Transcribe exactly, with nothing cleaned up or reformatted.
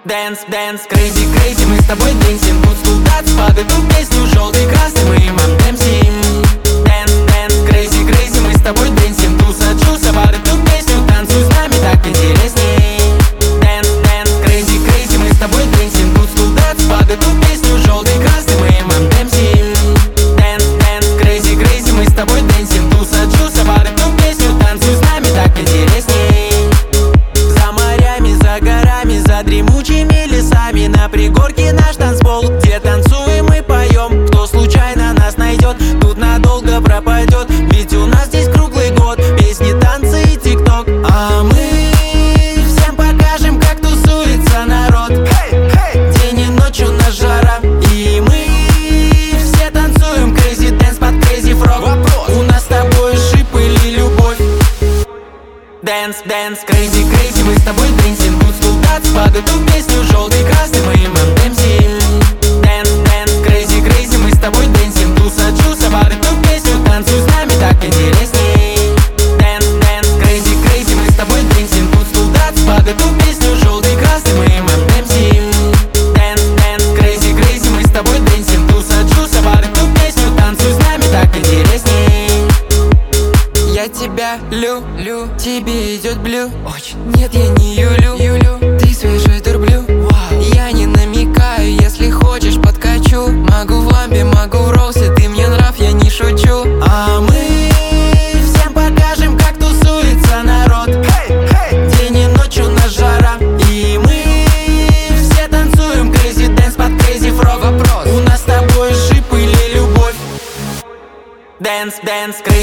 Dance, dance, crazy, crazy, мы с тобой дэнсим. Тут студаться под эту песню желтый, красный, мы им отдемсим. Dance, dance, crazy, crazy, мы с тобой дэнсим. Туса, чуса под эту песню, танцуй с нами, так интересней. Dance, dance, crazy, crazy, мы с тобой дэнсим. Тут студаться под эту песню желтый, красный, мы им отдемсим. Dance, dance, crazy, crazy, мы с тобой дэнсим. Туса, чуса под эту песню, танцуй с нами, так интересней. За морями, за горами, за дремучими лесами, на пригорке наш танцпол, где танцуем и поем. Кто случайно нас найдет, тут надолго пропадет, ведь у нас здесь круглый год песни, танцы и тикток. А мы всем покажем, как тусуется народ. Hey, hey. День и ночь у нас жара, и мы все танцуем crazy dance под crazy frog. Вопрос. У нас с тобой шип или любовь? Dance, dance, crazy, crazy, мы с тобой дэнсим. Тут студаться под эту песню желтый, красный, мы им отдемсим. Dance, dance, crazy, crazy, мы с тобой дэнсим. Туса, чуса под эту песню, танцуй с нами, так интересней. Dance, dance, crazy, crazy, мы с тобой дэнсим. Тут студаться под эту песню желтый, красный, мы им отдемсим. Dance, dance, crazy, crazy, мы с тобой дэнсим. Туса, чуса под эту песню, танцуй с нами, так интересней. Я тебя люблю, тебе идет блю. Очень. Нет, я не юлю, юлю. Ты свежий дурблю. Вау. Я не намекаю, если хочешь подкачу. Могу в ламбе, могу в роусе, ты мне нрав, я не шучу. А мы всем покажем, как тусуется народ. Hey, hey. День и ночь у нас жара, и мы все танцуем crazy dance под crazy frog. Вопрос. У нас с тобой шип или любовь? Dance, dance, crazy.